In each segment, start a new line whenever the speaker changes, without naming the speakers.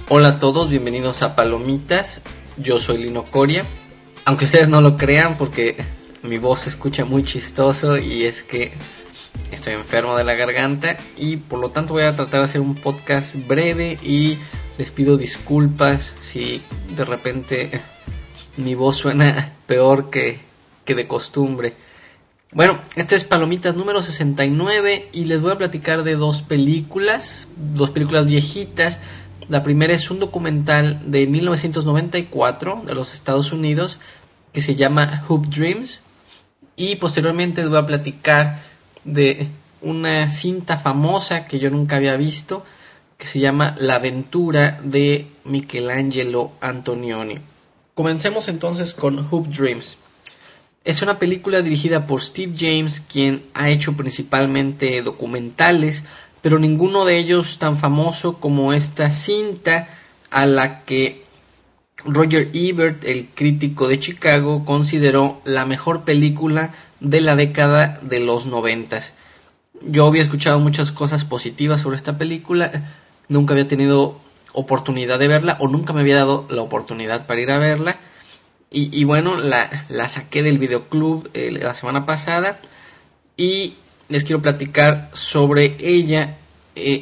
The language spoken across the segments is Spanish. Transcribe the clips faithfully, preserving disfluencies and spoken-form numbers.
Hola a todos, bienvenidos a Palomitas. Yo soy Lino Coria. Aunque ustedes no lo crean porque mi voz se escucha muy chistoso y es que estoy enfermo de la garganta y por lo tanto voy a tratar de hacer un podcast breve y les pido disculpas si de repente mi voz suena peor que, que de costumbre. Bueno, este es Palomitas número sesenta y nueve y les voy a platicar de dos películas, dos películas viejitas. La primera es un documental de mil novecientos noventa y cuatro de los Estados Unidos que se llama Hoop Dreams. Y posteriormente les voy a platicar de una cinta famosa que yo nunca había visto que se llama La aventura de Michelangelo Antonioni. Comencemos entonces con Hoop Dreams. Es una película dirigida por Steve James, quien ha hecho principalmente documentales, pero ninguno de ellos tan famoso como esta cinta a la que Roger Ebert, el crítico de Chicago, consideró la mejor película de la década de los noventas. Yo había escuchado muchas cosas positivas sobre esta película, nunca había tenido oportunidad de verla o nunca me había dado la oportunidad para ir a verla y, y bueno, la, la saqué del videoclub eh, la semana pasada y les quiero platicar sobre ella. Eh,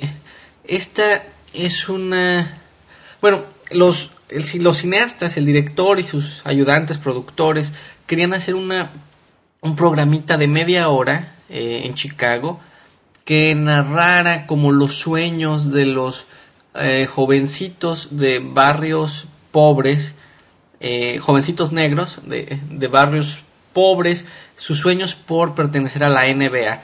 esta es una... Bueno, los, el, los cineastas, el director y sus ayudantes, productores, querían hacer una, un programita de media hora eh, en Chicago que narrara como los sueños de los eh, jovencitos de barrios pobres, eh, jovencitos negros de, de barrios pobres, sus sueños por pertenecer a la N B A.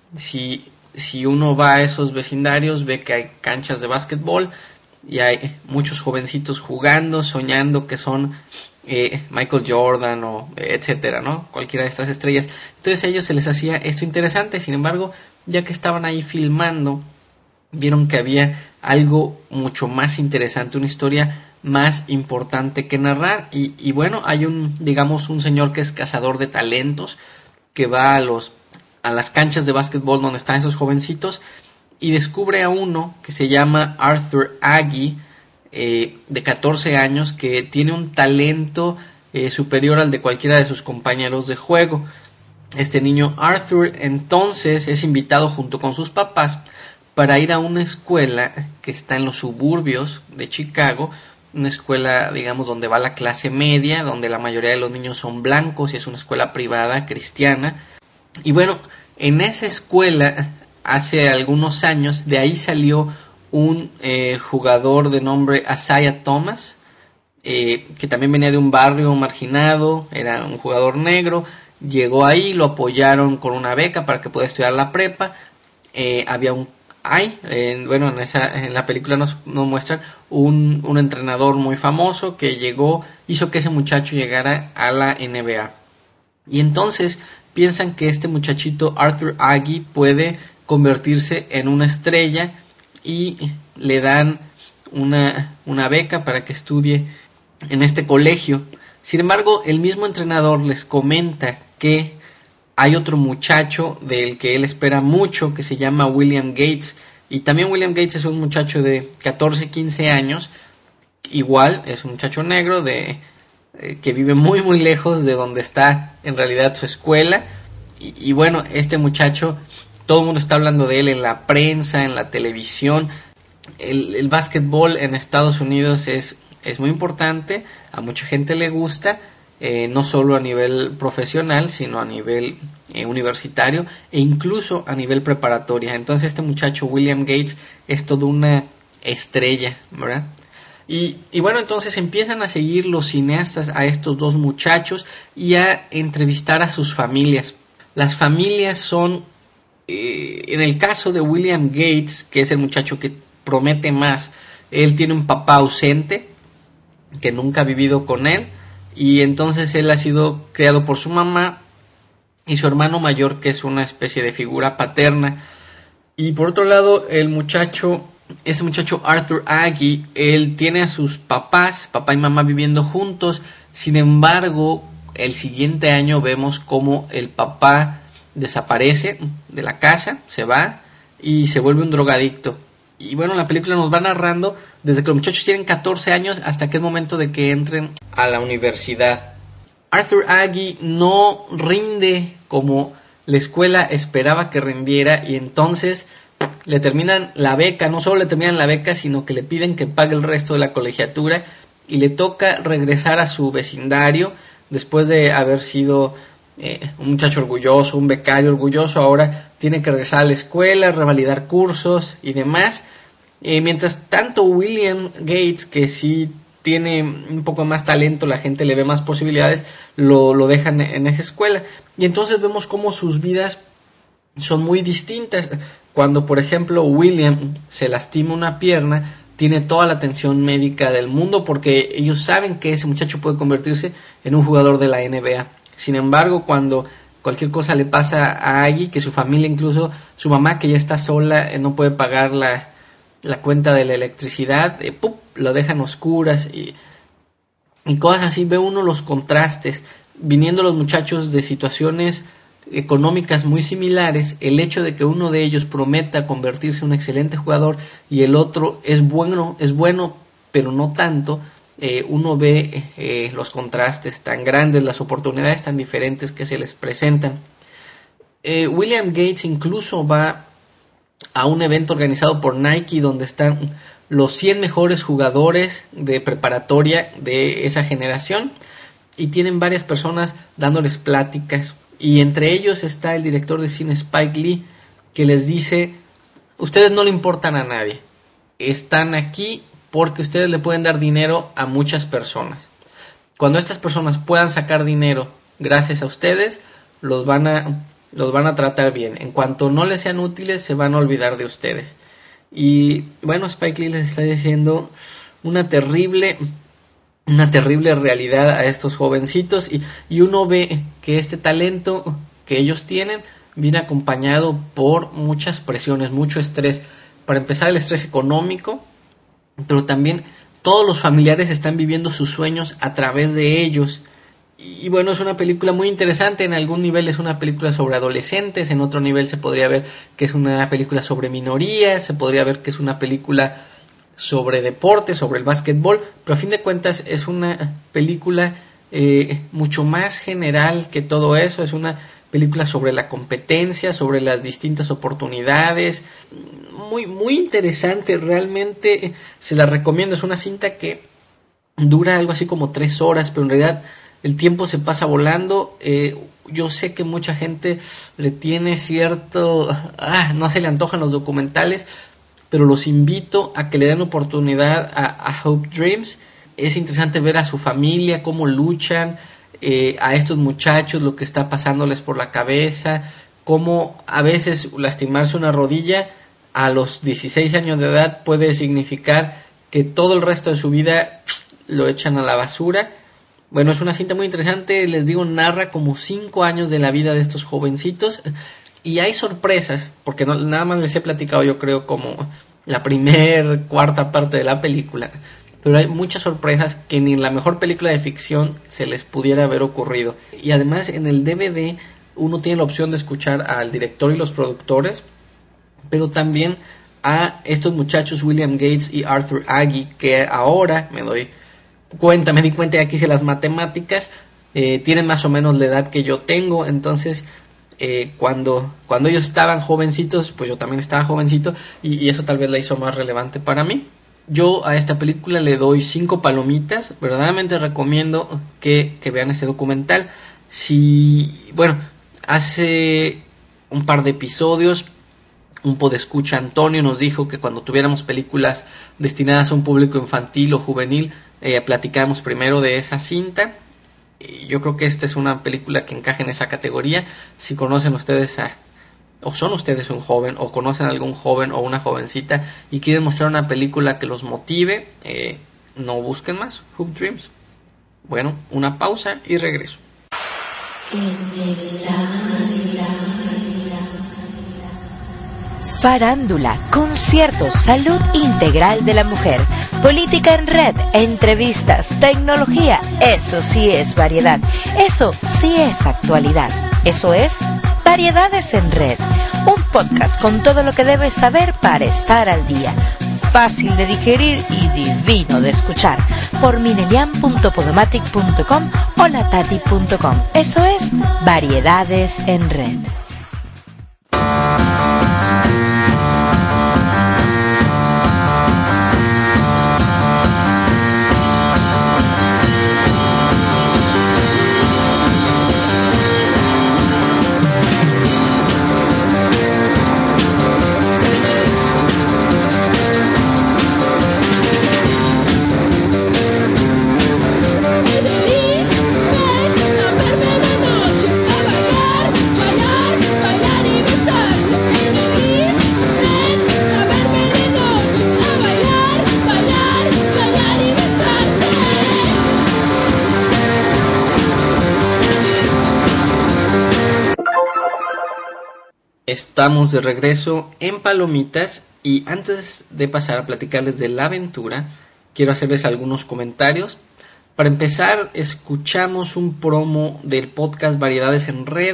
Si, si uno va a esos vecindarios, ve que hay canchas de básquetbol y hay muchos jovencitos jugando, soñando que son eh, Michael Jordan o etcétera, ¿no? Cualquiera de estas estrellas. Entonces a ellos se les hacía esto interesante. Sin embargo, ya que estaban ahí filmando, vieron que había algo mucho más interesante, una historia más importante que narrar. Y, y bueno, hay un, digamos, un señor que es cazador de talentos que va a los a las canchas de básquetbol donde están esos jovencitos y descubre a uno que se llama Arthur Agee, eh, de catorce años, que tiene un talento eh, superior al de cualquiera de sus compañeros de juego. Este niño Arthur entonces es invitado junto con sus papás para ir a una escuela que está en los suburbios de Chicago, una escuela, digamos, donde va la clase media, donde la mayoría de los niños son blancos y es una escuela privada cristiana. Y bueno, en esa escuela, hace algunos años, de ahí salió un eh, jugador de nombre Isaiah Thomas, eh, que también venía de un barrio marginado, era un jugador negro, llegó ahí, lo apoyaron con una beca para que pueda estudiar la prepa, eh, había un, hay, eh, bueno, en, esa, en la película nos, nos muestran un, un entrenador muy famoso que llegó, hizo que ese muchacho llegara a la N B A. Y entonces piensan que este muchachito Arthur Agee puede convertirse en una estrella y le dan una, una beca para que estudie en este colegio. Sin embargo, el mismo entrenador les comenta que hay otro muchacho del que él espera mucho que se llama William Gates. Y también William Gates es un muchacho de catorce, quince años. Igual, es un muchacho negro de... que vive muy muy lejos de donde está en realidad su escuela y, y bueno, este muchacho, todo el mundo está hablando de él en la prensa, en la televisión. El, el básquetbol en Estados Unidos es, es muy importante, a mucha gente le gusta, eh, no solo a nivel profesional, sino a nivel eh, universitario e incluso a nivel preparatoria. Entonces este muchacho William Gates es toda una estrella, ¿verdad? Y, y bueno, entonces empiezan a seguir los cineastas a estos dos muchachos y a entrevistar a sus familias. Las familias son, eh, en el caso de William Gates, que es el muchacho que promete más, él tiene un papá ausente que nunca ha vivido con él y entonces él ha sido criado por su mamá y su hermano mayor, que es una especie de figura paterna. Y por otro lado, el muchacho... Ese muchacho Arthur Agee, él tiene a sus papás, papá y mamá viviendo juntos. Sin embargo, el siguiente año vemos cómo el papá desaparece de la casa, se va y se vuelve un drogadicto. Y bueno, la película nos va narrando desde que los muchachos tienen catorce años hasta que es momento de que entren a la universidad. Arthur Agee no rinde como la escuela esperaba que rindiera y entonces le terminan la beca. No solo le terminan la beca, sino que le piden que pague el resto de la colegiatura y le toca regresar a su vecindario después de haber sido eh, un muchacho orgulloso, un becario orgulloso. Ahora tiene que regresar a la escuela, revalidar cursos y demás. Eh, mientras tanto, William Gates, que sí tiene un poco más talento, la gente le ve más posibilidades, lo, lo dejan en esa escuela. Y entonces vemos cómo sus vidas son muy distintas. Cuando, por ejemplo, William se lastima una pierna, tiene toda la atención médica del mundo porque ellos saben que ese muchacho puede convertirse en un jugador de la N B A. Sin embargo, cuando cualquier cosa le pasa a Agee, que su familia, incluso su mamá, que ya está sola, eh, no puede pagar la, la cuenta de la electricidad, eh, ¡pum!, lo dejan oscuras y, y cosas así. Ve uno los contrastes, viniendo los muchachos de situaciones económicas muy similares. El hecho de que uno de ellos prometa convertirse en un excelente jugador y el otro es bueno, es bueno pero no tanto, eh, uno ve eh, los contrastes tan grandes, las oportunidades tan diferentes que se les presentan. eh, William Gates incluso va a un evento organizado por Nike donde están los cien mejores jugadores de preparatoria de esa generación y tienen varias personas dándoles pláticas. Y entre ellos está el director de cine Spike Lee, que les dice: ustedes no le importan a nadie, están aquí porque ustedes le pueden dar dinero a muchas personas. Cuando estas personas puedan sacar dinero gracias a ustedes, los van a, los van a tratar bien. En cuanto no les sean útiles, se van a olvidar de ustedes. Y bueno, Spike Lee les está diciendo una terrible... una terrible realidad a estos jovencitos y, y uno ve que este talento que ellos tienen viene acompañado por muchas presiones, mucho estrés. Para empezar, el estrés económico, pero también todos los familiares están viviendo sus sueños a través de ellos. Y bueno, es una película muy interesante. En algún nivel es una película sobre adolescentes, en otro nivel se podría ver que es una película sobre minorías, se podría ver que es una película sobre deporte, sobre el básquetbol, pero a fin de cuentas es una película eh, mucho más general que todo eso. Es una película sobre la competencia, sobre las distintas oportunidades, muy, muy interesante, realmente se la recomiendo. Es una cinta que dura algo así como tres horas, pero en realidad el tiempo se pasa volando. Eh, yo sé que mucha gente le tiene cierto, ah, no se le antojan los documentales, pero los invito a que le den oportunidad a, a Hope Dreams. Es interesante ver a su familia, cómo luchan, eh, a estos muchachos, lo que está pasándoles por la cabeza, cómo a veces lastimarse una rodilla a los dieciséis años de edad puede significar que todo el resto de su vida pss, lo echan a la basura. Bueno, es una cinta muy interesante, les digo, narra como cinco años de la vida de estos jovencitos. Y hay sorpresas, porque no, nada más les he platicado yo creo como la primer, cuarta parte de la película, pero hay muchas sorpresas que ni en la mejor película de ficción se les pudiera haber ocurrido. Y además en el D V D uno tiene la opción de escuchar al director y los productores, pero también a estos muchachos William Gates y Arthur Agee, que ahora me doy cuenta, me di cuenta y aquí hice las matemáticas, eh, tienen más o menos la edad que yo tengo. Entonces Eh, cuando, cuando ellos estaban jovencitos, pues yo también estaba jovencito y, y eso tal vez la hizo más relevante para mí. Yo a esta película le doy cinco palomitas. Verdaderamente recomiendo que, que vean este documental. Si, bueno, hace un par de episodios un podescucha, Antonio, nos dijo que cuando tuviéramos películas destinadas a un público infantil o juvenil, eh, platicamos primero de esa cinta. Yo creo que esta es una película que encaja en esa categoría. Si conocen ustedes a, o son ustedes un joven, o conocen a algún joven o una jovencita y quieren mostrar una película que los motive, eh, no busquen más. Hoop Dreams. Bueno, una pausa y regreso.
Farándula, conciertos, salud integral de la mujer, política en red, entrevistas, tecnología. Eso sí es variedad. Eso sí es actualidad. Eso es Variedades en Red. un podcast con todo lo que debes saber para estar al día. Fácil de digerir y divino de escuchar por minelian punto podomatic punto com o latati punto com. Eso es Variedades en Red.
Estamos de regreso en Palomitas y antes de pasar a platicarles de la aventura, quiero hacerles algunos comentarios. Para empezar, escuchamos un promo del podcast Variedades en Red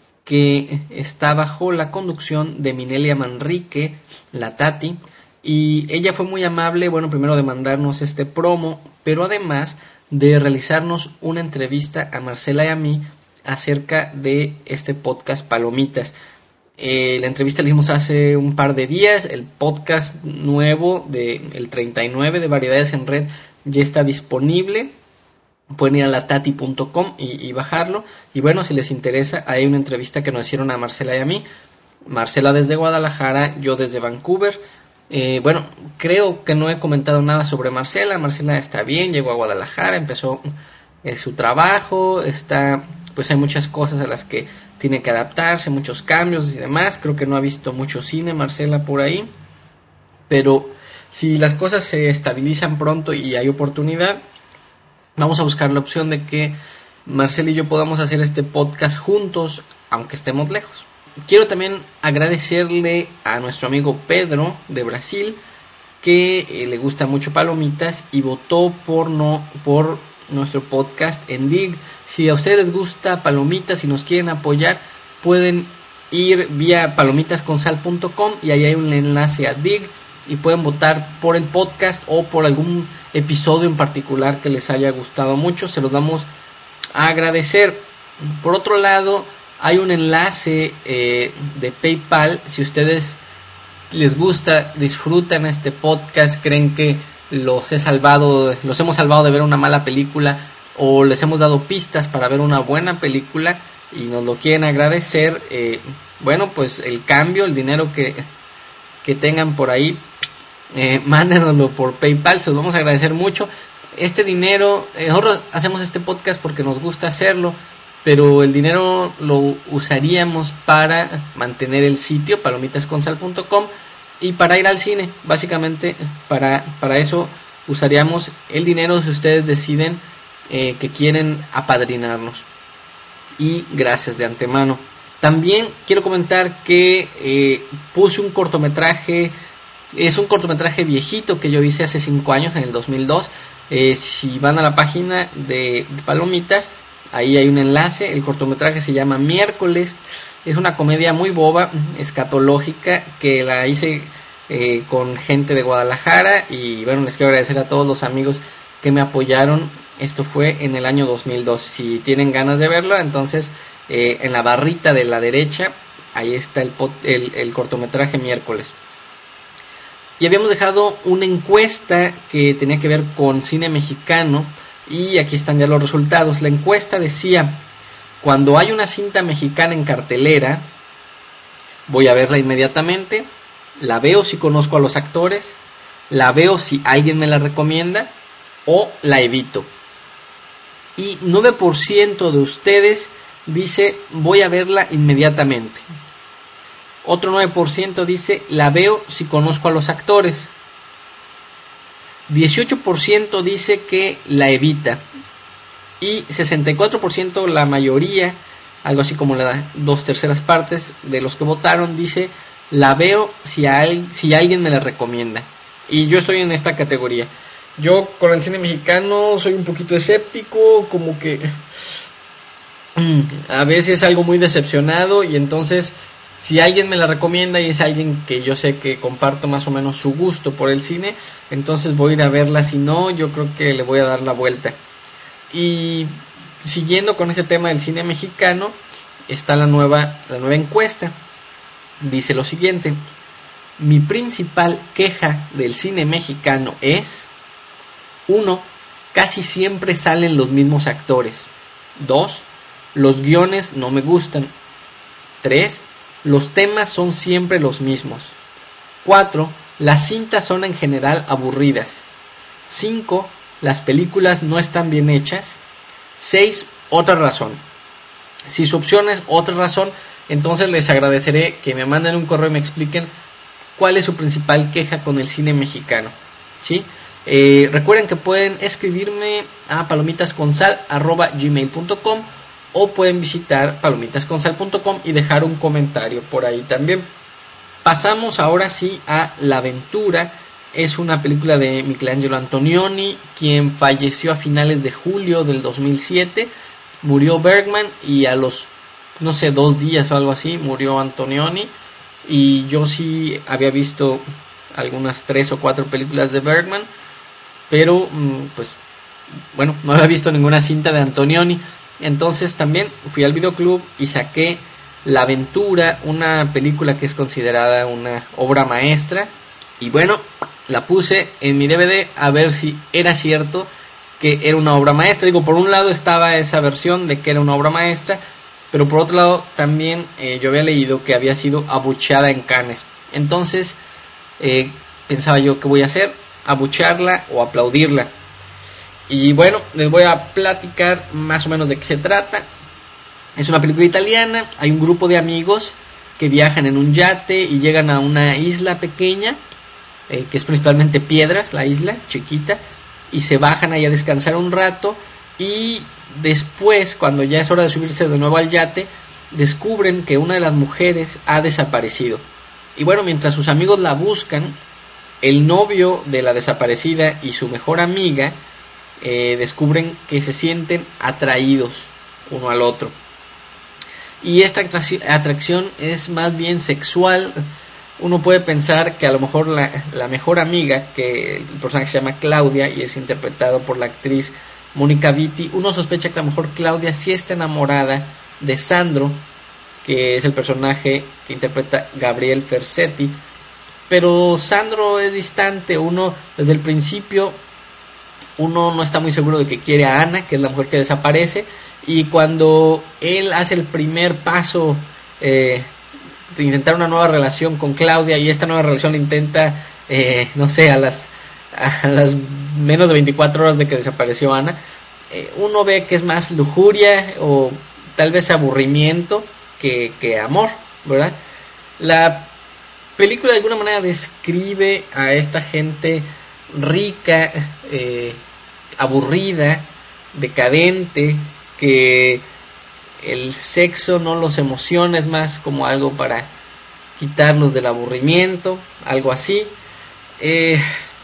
que está bajo la conducción de Minelia Manrique, la Tati, y ella fue muy amable, bueno, primero de mandarnos este promo, pero además de realizarnos una entrevista a Marcela y a mí acerca de este podcast Palomitas. Eh, la entrevista la hicimos hace un par de días. El podcast nuevo de el treinta y nueve de Variedades en Red ya está disponible. Pueden ir a latati punto com y, y bajarlo. Y bueno, si les interesa, hay una entrevista que nos hicieron a Marcela y a mí. Marcela desde Guadalajara, yo desde Vancouver. Eh, bueno, creo que no he comentado nada sobre Marcela. Marcela está bien, llegó a Guadalajara, empezó eh, su trabajo. Está, pues hay muchas cosas a las que tiene que adaptarse, muchos cambios y demás. Creo que no ha visto mucho cine Marcela por ahí, pero si las cosas se estabilizan pronto y hay oportunidad, vamos a buscar la opción de que Marcela y yo podamos hacer este podcast juntos, aunque estemos lejos. Quiero también agradecerle a nuestro amigo Pedro de Brasil, que eh, le gusta mucho Palomitas y votó por no por nuestro podcast en Dig. Si a ustedes les gusta Palomitas y nos quieren apoyar, pueden ir vía palomitas con sal punto com y ahí hay un enlace a Dig y pueden votar por el podcast o por algún episodio en particular que les haya gustado mucho. Se los vamos a agradecer. Por otro lado, hay un enlace eh, de PayPal. Si ustedes les gusta, disfrutan este podcast, creen que los he salvado, los hemos salvado de ver una mala película o les hemos dado pistas para ver una buena película y nos lo quieren agradecer, eh, bueno, pues el cambio, el dinero que, que tengan por ahí, eh, mándenoslo por PayPal, se los vamos a agradecer mucho. Este dinero, eh, nosotros hacemos este podcast porque nos gusta hacerlo, pero el dinero lo usaríamos para mantener el sitio palomitas con sal punto com y para ir al cine. Básicamente para, para eso usaríamos el dinero si ustedes deciden eh, que quieren apadrinarnos. Y gracias de antemano. También quiero comentar que eh, puse un cortometraje. Es un cortometraje viejito que yo hice hace cinco años, en el dos mil dos. Eh, si van a la página de, de Palomitas, ahí hay un enlace. El cortometraje se llama Miércoles. Es una comedia muy boba, escatológica, que la hice eh, con gente de Guadalajara. Y bueno, les quiero agradecer a todos los amigos que me apoyaron. Esto fue en el año dos mil dos. Si tienen ganas de verlo, entonces eh, en la barrita de la derecha, ahí está el, pot, el, el cortometraje Miércoles. Y habíamos dejado una encuesta que tenía que ver con cine mexicano. Y aquí están ya los resultados. La encuesta decía: cuando hay una cinta mexicana en cartelera, voy a verla inmediatamente, la veo si conozco a los actores, la veo si alguien me la recomienda o la evito. Y nueve por ciento de ustedes dice voy a verla inmediatamente. Otro nueve por ciento dice la veo si conozco a los actores. dieciocho por ciento dice que la evita. Y sesenta y cuatro por ciento, la mayoría, algo así como la dos terceras partes de los que votaron, dice la veo si, hay, si alguien me la recomienda. Y yo estoy en esta categoría. Yo con el cine mexicano soy un poquito escéptico, como que a veces algo muy decepcionado, y entonces Si alguien me la recomienda y es alguien que yo sé que comparto más o menos su gusto por el cine, entonces voy a ir a verla. Si no, yo creo que le voy a dar la vuelta. Y siguiendo con este tema del cine mexicano, está la nueva, la nueva encuesta. Dice lo siguiente: mi principal queja del cine mexicano es: uno. Casi siempre salen los mismos actores. dos. Los guiones no me gustan. tres. Los temas son siempre los mismos. cuatro. Las cintas son en general aburridas. cinco. Las películas no están bien hechas. seis. Otra razón. Si su opción es otra razón, entonces les agradeceré que me manden un correo y me expliquen cuál es su principal queja con el cine mexicano, ¿sí? Eh, recuerden que pueden escribirme a palomitasconsal arroba gmail punto com o pueden visitar palomitasconsal punto com y dejar un comentario por ahí también. Pasamos ahora sí a La Aventura. Es una película de Michelangelo Antonioni, quien falleció a finales de julio del dos mil siete. Murió Bergman y a los, no sé, dos días o algo así, murió Antonioni. Y yo sí había visto algunas tres o cuatro películas de Bergman, pero pues bueno, no había visto ninguna cinta de Antonioni. Entonces también fui al videoclub y saqué La Aventura, una película que es considerada una obra maestra. Y bueno, la puse en mi D V D a ver si era cierto que era una obra maestra. Digo, por un lado estaba esa versión de que era una obra maestra, pero por otro lado también eh, yo había leído que había sido abucheada en Cannes. Entonces eh, pensaba yo, ¿qué voy a hacer? ¿Abuchearla o aplaudirla? Y bueno, les voy a platicar más o menos de qué se trata. Es una película italiana. Hay un grupo de amigos que viajan en un yate y llegan a una isla pequeña, eh, que es principalmente piedras, la isla chiquita, y se bajan ahí a descansar un rato. Y después, cuando ya es hora de subirse de nuevo al yate, descubren que una de las mujeres ha desaparecido. Y bueno, mientras sus amigos la buscan, el novio de la desaparecida y su mejor amiga eh, descubren que se sienten atraídos uno al otro. Y esta atracción es más bien sexual. Uno puede pensar que a lo mejor la, la mejor amiga, que el personaje se llama Claudia y es interpretado por la actriz Mónica Vitti, uno sospecha que a lo mejor Claudia sí está enamorada de Sandro, que es el personaje que interpreta Gabriel Ferzetti. Pero Sandro es distante. Uno desde el principio uno no está muy seguro de que quiere a Ana, que es la mujer que desaparece, y cuando él hace el primer paso eh, de intentar una nueva relación con Claudia, y esta nueva relación la intenta eh, no sé, a las a las menos de veinticuatro horas de que desapareció Ana, eh, uno ve que es más lujuria o tal vez aburrimiento que, que amor, ¿verdad? La película de alguna manera describe a esta gente rica, eh, aburrida, decadente, que el sexo no los emociona, es más como algo para quitarlos del aburrimiento, algo así. Eh,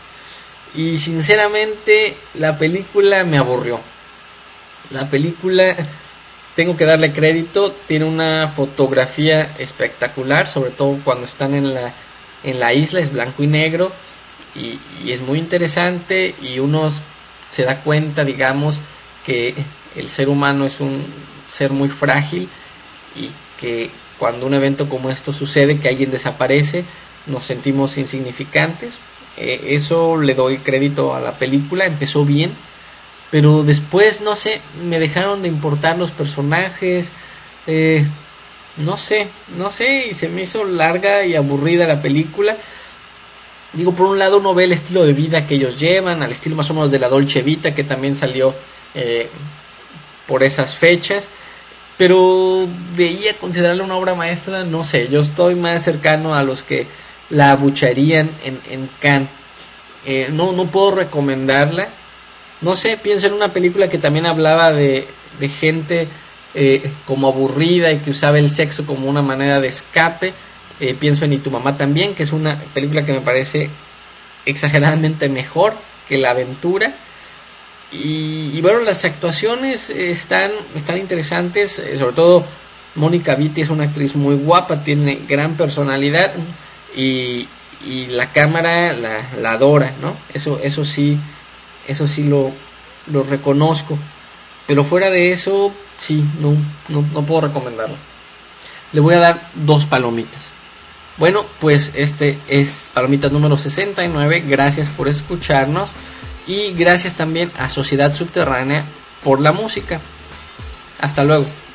y sinceramente la película me aburrió. La película, tengo que darle crédito, tiene una fotografía espectacular, sobre todo cuando están en la, en la isla, es blanco y negro, y, y es muy interesante, y uno se da cuenta, digamos, que el ser humano es un ser muy frágil, y que cuando un evento como esto sucede, que alguien desaparece, nos sentimos insignificantes. Eh, eso le doy crédito a la película, empezó bien, pero después, no sé, me dejaron de importar los personajes, eh, no sé, no sé, y se me hizo larga y aburrida la película. Digo, por un lado uno ve el estilo de vida que ellos llevan, al estilo más o menos de la Dolce Vita, que también salió eh, por esas fechas, pero de ahí a considerarla una obra maestra, no sé, yo estoy más cercano a los que la abucharían en, en Cannes. Eh, no, no puedo recomendarla. No sé, pienso en una película que también hablaba de, de gente eh, como aburrida y que usaba el sexo como una manera de escape. Eh, pienso en Y tu mamá también, que es una película que me parece exageradamente mejor que La Aventura. Y, y bueno, las actuaciones están, están interesantes, eh, sobre todo Mónica Vitti es una actriz muy guapa, tiene gran personalidad y, y la cámara la, la adora, ¿no? Eso, eso sí, eso sí lo, lo reconozco. Pero fuera de eso, sí, no, no, no puedo recomendarlo. Le voy a dar dos palomitas. Bueno, pues este es palomita número sesenta y nueve. Gracias por escucharnos. Y gracias también a Sociedad Subterránea por la música. Hasta luego.